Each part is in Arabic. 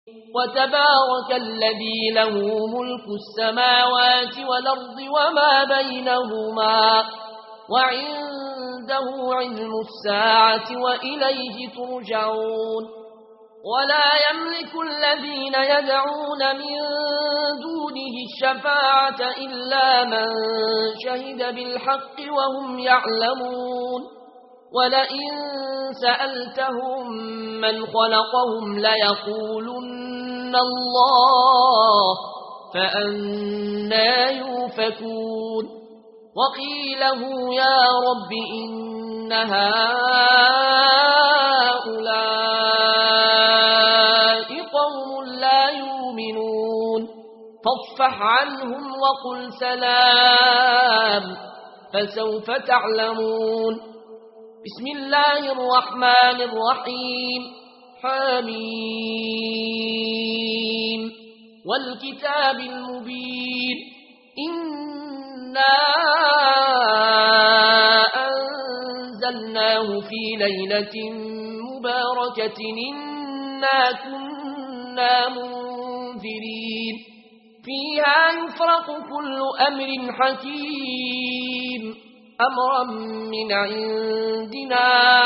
وتبارك الذي له ملك السماوات والأرض وما بينهما وعنده علم الساعة وإليه ترجعون ولا يملك الذين يدعون من دونه الشفاعة إلا من شهد بالحق وهم يعلمون ولئن سألتهم من خلقهم ليقولن الله فأنى يؤفكون وقيله يا رب إن هؤلاء قوم لا يؤمنون فاصفح عنهم وقل سلام فسوف تعلمون بسم الله الرحمن الرحيم حميم والكتاب المبين إنا أنزلناه في ليلة مباركة إنا كنا منذرين فيها يفرق كل أمر حكيم أمرا من عندنا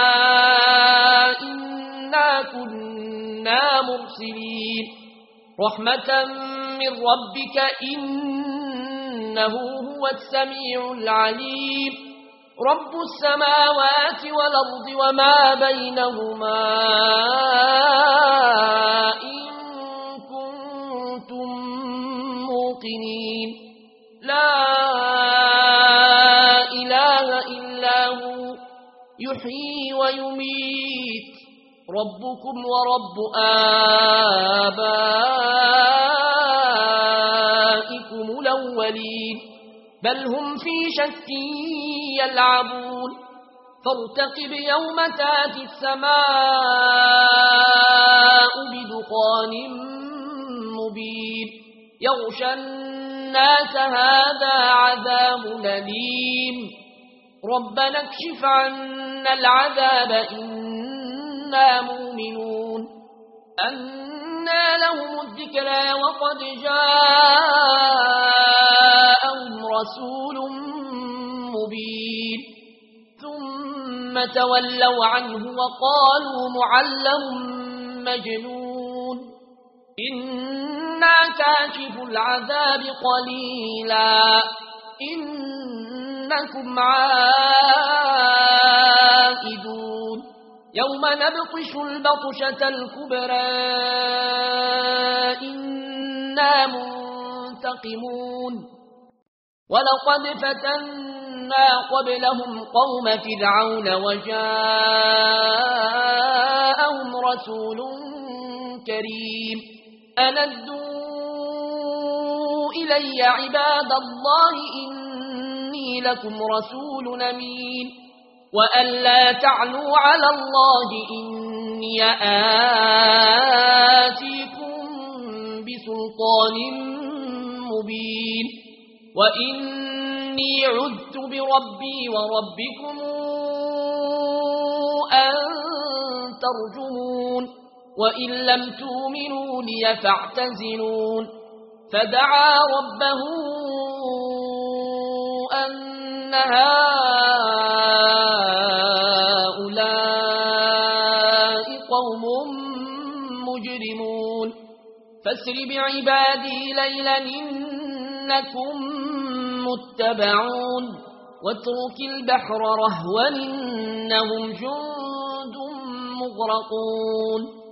إنا كنا مرسلين رحمة من ربك إنه هو السميع العليم رب السماوات والأرض وما بينهما إن كنتم موقنين لا إله إلا هو يحيي ويميت ربكم ورب آبائكم الأولين بل هم في شك يلعبون فارتقب يوم تاتي السماء بدخان مبين يغشى الناس هذا عذاب أليم ربنا اكشف عنا العذاب إنا مؤمنون أنى لهم الذكرى وقد جاءهم رسول مبين ثم تولوا عنه وقالوا معلم مجنون إنا كاشف العذاب قليلا إنكم عائدون يوم نبطش البطشة الكبرى إنا منتقمون ولقد فتنا قبلهم قوم فرعون وجاءهم رسول كريم أن ادوا إلي عباد الله إني لكم رسول أمين وأن لا تعلوا على الله إني آتيكم بسلطان مبين وإني عذت بربي وربكم أن ترجمون وإن لم تؤمنوا لي فاعتزلون فدعا ربه أن هؤلاء قوم مجرمون فاسر بعبادي ليلا إنكم متبعون واترك البحر رهوا إنهم جند مغرقون